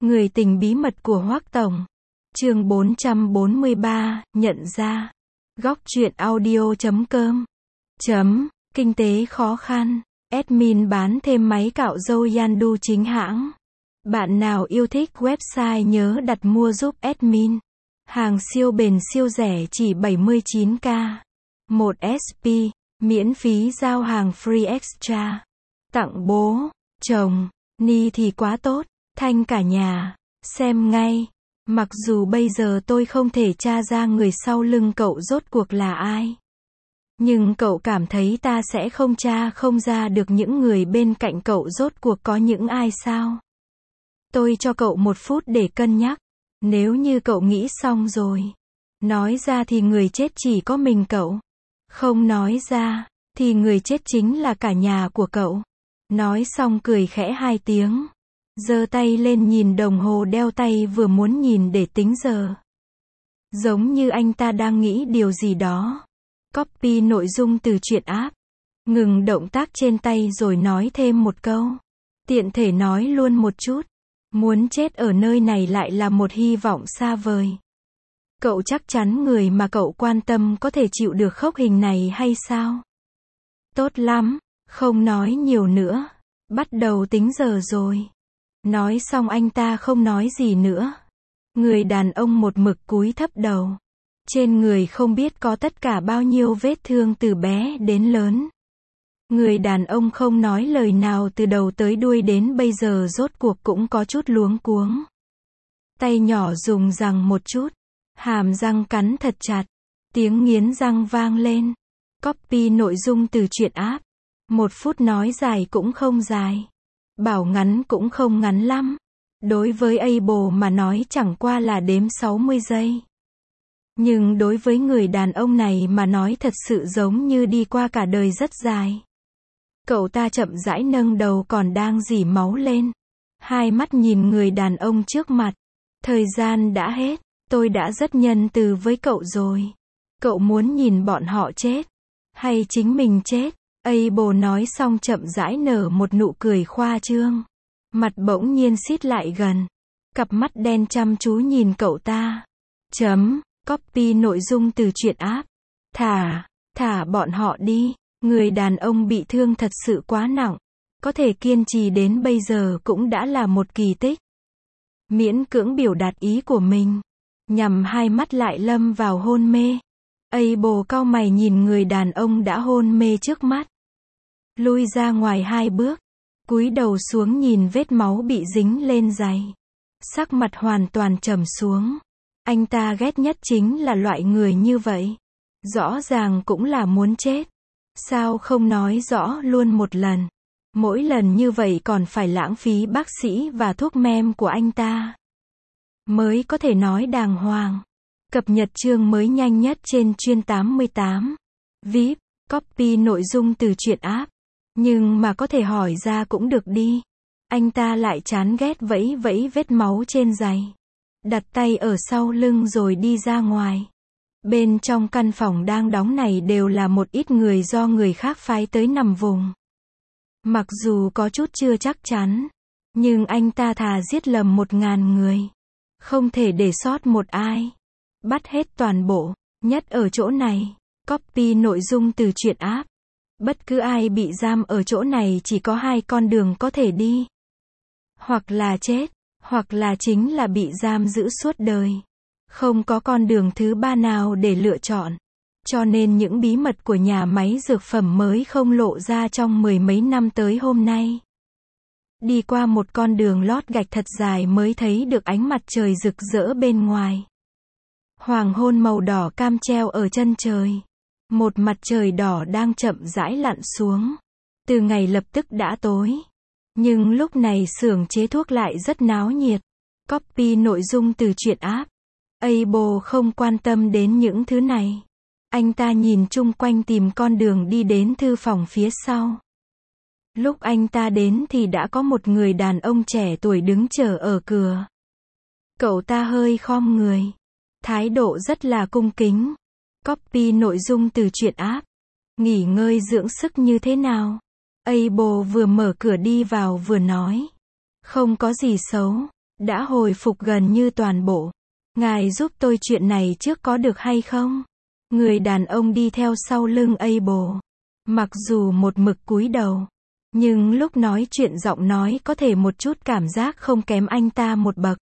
Người tình bí mật của Hoắc Tổng. Chương 443, nhận ra. Góc truyện audio.com. Kinh tế khó khăn. Admin bán thêm máy cạo râu Yandu chính hãng. Bạn nào yêu thích website nhớ đặt mua giúp admin. Hàng siêu bền siêu rẻ chỉ 79k. 1 SP. Miễn phí giao hàng free extra. Tặng bố, chồng, Ni thì quá tốt. Thanh cả nhà. Xem ngay. Mặc dù bây giờ tôi không thể tra ra người sau lưng cậu rốt cuộc là ai. Nhưng cậu cảm thấy ta sẽ không tra không ra được những người bên cạnh cậu rốt cuộc có những ai sao? Tôi cho cậu 1 phút để cân nhắc. Nếu như cậu nghĩ xong rồi. Nói ra thì người chết chỉ có mình cậu. Không nói ra, thì người chết chính là cả nhà của cậu. Nói xong cười khẽ 2 tiếng. Giơ tay lên nhìn đồng hồ đeo tay vừa muốn nhìn để tính giờ. Giống như anh ta đang nghĩ điều gì đó. Copy nội dung từ truyện app. Ngừng động tác trên tay rồi nói thêm một câu. Tiện thể nói luôn một chút. Muốn chết ở nơi này lại là một hy vọng xa vời. Cậu chắc chắn người mà cậu quan tâm có thể chịu được khốc hình này hay sao? Tốt lắm, không nói nhiều nữa. Bắt đầu tính giờ rồi. Nói xong anh ta không nói gì nữa. Người đàn ông một mực cúi thấp đầu. Trên người không biết có tất cả bao nhiêu vết thương từ bé đến lớn. Người đàn ông không nói lời nào từ đầu tới đuôi đến bây giờ rốt cuộc cũng có chút luống cuống. Tay nhỏ dùng răng một chút. Hàm răng cắn thật chặt. Tiếng nghiến răng vang lên. Copy nội dung từ truyện app. 1 phút nói dài cũng không dài. Bảo ngắn cũng không ngắn lắm. Đối với Able mà nói chẳng qua là đếm 60 giây. Nhưng đối với người đàn ông này mà nói thật sự giống như đi qua cả đời rất dài. Cậu ta chậm rãi nâng đầu còn đang rỉ máu lên. Hai mắt nhìn người đàn ông trước mặt. Thời gian đã hết. Tôi đã rất nhân từ với cậu rồi. Cậu muốn nhìn bọn họ chết. Hay chính mình chết? Able nói xong chậm rãi nở một nụ cười khoa trương. Mặt bỗng nhiên xít lại gần. Cặp mắt đen chăm chú nhìn cậu ta. Copy nội dung từ truyện app. Thả bọn họ đi. Người đàn ông bị thương thật sự quá nặng. Có thể kiên trì đến bây giờ cũng đã là một kỳ tích. Miễn cưỡng biểu đạt ý của mình. Nhằm hai mắt lại lâm vào hôn mê. Able cau mày nhìn người đàn ông đã hôn mê trước mắt. Lui ra ngoài 2 bước. Cúi đầu xuống nhìn vết máu bị dính lên giày. Sắc mặt hoàn toàn trầm xuống. Anh ta ghét nhất chính là loại người như vậy. Rõ ràng cũng là muốn chết. Sao không nói rõ luôn một lần. Mỗi lần như vậy còn phải lãng phí bác sĩ và thuốc men của anh ta. Mới có thể nói đàng hoàng. Cập nhật chương mới nhanh nhất trên chuyên 88. VIP, copy nội dung từ truyện app. Nhưng mà có thể hỏi ra cũng được đi. Anh ta lại chán ghét vẫy vẫy vết máu trên giày. Đặt tay ở sau lưng rồi đi ra ngoài. Bên trong căn phòng đang đóng này đều là một ít người do người khác phái tới nằm vùng. Mặc dù có chút chưa chắc chắn. Nhưng anh ta thà giết lầm 1000 người. Không thể để sót một ai. Bắt hết toàn bộ. Nhất ở chỗ này. Copy nội dung từ truyện app. Bất cứ ai bị giam ở chỗ này chỉ có 2 con đường có thể đi. Hoặc là chết, hoặc là chính là bị giam giữ suốt đời. Không có con đường thứ 3 nào để lựa chọn. Cho nên những bí mật của nhà máy dược phẩm mới không lộ ra trong 10 mấy năm tới hôm nay. Đi qua một con đường lót gạch thật dài mới thấy được ánh mặt trời rực rỡ bên ngoài. Hoàng hôn màu đỏ cam treo ở chân trời. Một mặt trời đỏ đang chậm rãi lặn xuống. Từ ngày lập tức đã tối. Nhưng lúc này xưởng chế thuốc lại rất náo nhiệt. Copy nội dung từ truyện app. Able không quan tâm đến những thứ này. Anh ta nhìn chung quanh tìm con đường đi đến thư phòng phía sau. Lúc anh ta đến thì đã có một người đàn ông trẻ tuổi đứng chờ ở cửa. Cậu ta hơi khom người. Thái độ rất là cung kính. Copy nội dung từ truyện app. Nghỉ ngơi dưỡng sức như thế nào? Able vừa mở cửa đi vào vừa nói. Không có gì xấu. đã hồi phục gần như toàn bộ. Ngài giúp tôi chuyện này trước có được hay không? Người đàn ông đi theo sau lưng Abel. Mặc dù một mực cúi đầu, nhưng lúc nói chuyện giọng nói có thể một chút cảm giác không kém anh ta một bậc.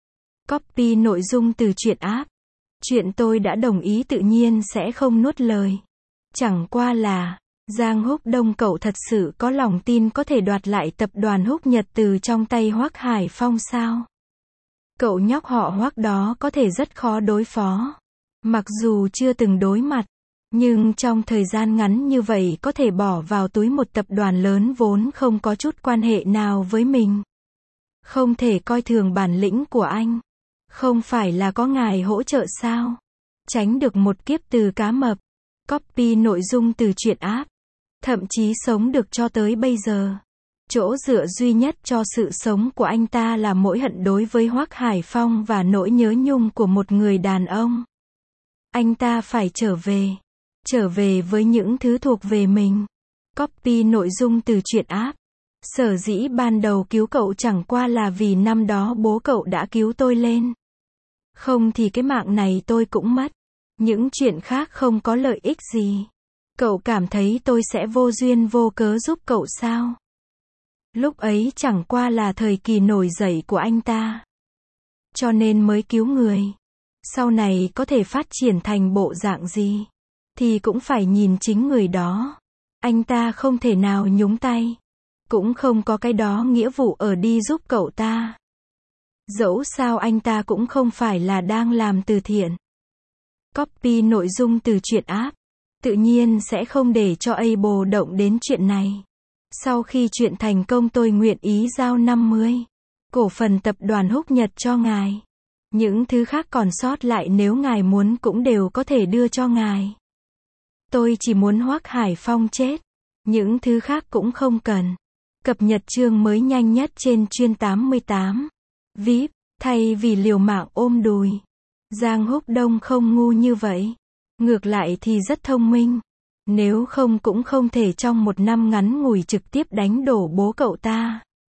Copy nội dung từ truyện app. Chuyện tôi đã đồng ý tự nhiên sẽ không nuốt lời. Chẳng qua là, Giang Húc Đông cậu thật sự có lòng tin có thể đoạt lại tập đoàn Húc Nhật từ trong tay Hoắc Hải Phong sao? Cậu nhóc họ Hoắc đó có thể rất khó đối phó. Mặc dù chưa từng đối mặt, nhưng trong thời gian ngắn như vậy có thể bỏ vào túi một tập đoàn lớn vốn không có chút quan hệ nào với mình. Không thể coi thường bản lĩnh của anh. Không phải là có ngài hỗ trợ sao? Tránh được một kiếp từ cá mập. Copy nội dung từ truyện app. Thậm chí sống được cho tới bây giờ. Chỗ dựa duy nhất cho sự sống của anh ta là mỗi hận đối với Hoắc Hải Phong và nỗi nhớ nhung của một người đàn ông. Anh ta phải trở về. Trở về với những thứ thuộc về mình. Copy nội dung từ truyện app. Sở dĩ ban đầu cứu cậu chẳng qua là vì năm đó bố cậu đã cứu tôi lên. Không thì cái mạng này tôi cũng mất. Những chuyện khác không có lợi ích gì. Cậu cảm thấy tôi sẽ vô duyên vô cớ giúp cậu sao? Lúc ấy chẳng qua là thời kỳ nổi dậy của anh ta. Cho nên mới cứu người. Sau này có thể phát triển thành bộ dạng gì? Thì cũng phải nhìn chính người đó. Anh ta không thể nào nhúng tay. Cũng không có cái đó nghĩa vụ ở đi giúp cậu ta. Dẫu sao anh ta cũng không phải là đang làm từ thiện. Copy nội dung từ truyện app. Tự nhiên sẽ không để cho Abel động đến chuyện này. Sau khi chuyện thành công tôi nguyện ý giao 50 cổ phần tập đoàn Húc Nhật cho ngài. Những thứ khác còn sót lại nếu ngài muốn cũng đều có thể đưa cho ngài. Tôi chỉ muốn Hoắc Hải Phong chết. Những thứ khác cũng không cần. Cập nhật chương mới nhanh nhất trên chuyên 88. VIP, thay vì liều mạng ôm đùi. Giang Húc Đông không ngu như vậy. Ngược lại thì rất thông minh. Nếu không cũng không thể trong một năm ngắn ngủi trực tiếp đánh đổ bố cậu ta.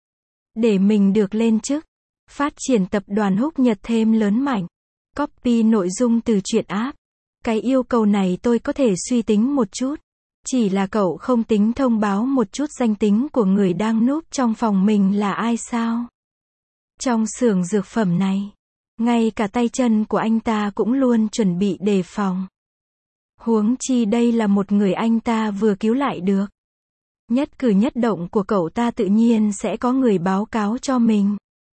Để mình được lên chức. Phát triển tập đoàn Húc Nhật thêm lớn mạnh. Copy nội dung từ truyện app. Cái yêu cầu này tôi có thể suy tính một chút. Chỉ là cậu không tính thông báo một chút danh tính của người đang núp trong phòng mình là ai sao? Trong xưởng dược phẩm này, ngay cả tay chân của anh ta cũng luôn chuẩn bị đề phòng. Huống chi đây là một người anh ta vừa cứu lại được. Nhất cử nhất động của cậu ta tự nhiên sẽ có người báo cáo cho mình.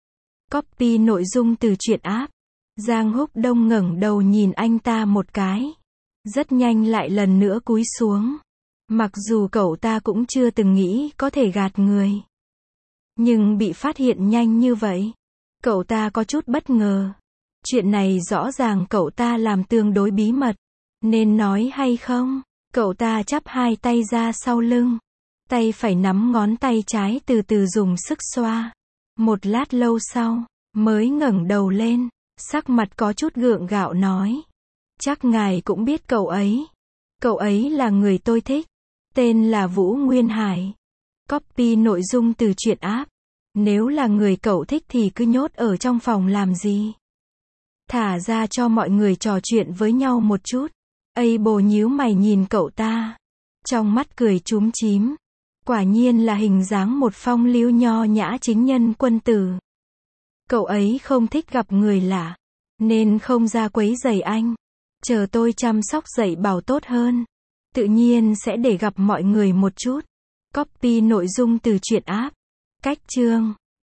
Copy nội dung từ truyện app. Giang Húc Đông ngẩng đầu nhìn anh ta một cái. Rất nhanh lại lần nữa cúi xuống. Mặc dù cậu ta cũng chưa từng nghĩ có thể gạt người. Nhưng bị phát hiện nhanh như vậy. Cậu ta có chút bất ngờ. Chuyện này rõ ràng cậu ta làm tương đối bí mật. Nên nói hay không? Cậu ta chắp hai tay ra sau lưng. Tay phải nắm ngón tay trái từ từ dùng sức xoa. Một lát lâu sau, mới ngẩng đầu lên. Sắc mặt có chút gượng gạo nói. Chắc ngài cũng biết cậu ấy. Cậu ấy là người tôi thích. Tên là Vũ Nguyên Hải. Copy nội dung từ truyện app. Nếu là người cậu thích thì cứ nhốt ở trong phòng làm gì? Thả ra cho mọi người trò chuyện với nhau một chút. Abel nhíu mày nhìn cậu ta. Trong mắt cười chúm chím. Quả nhiên là hình dáng một phong lưu nho nhã chính nhân quân tử. Cậu ấy không thích gặp người lạ. Nên không ra quấy rầy anh. Chờ tôi chăm sóc dạy bảo tốt hơn. Tự nhiên sẽ để gặp mọi người một chút. Copy nội dung từ truyện app. Cách chương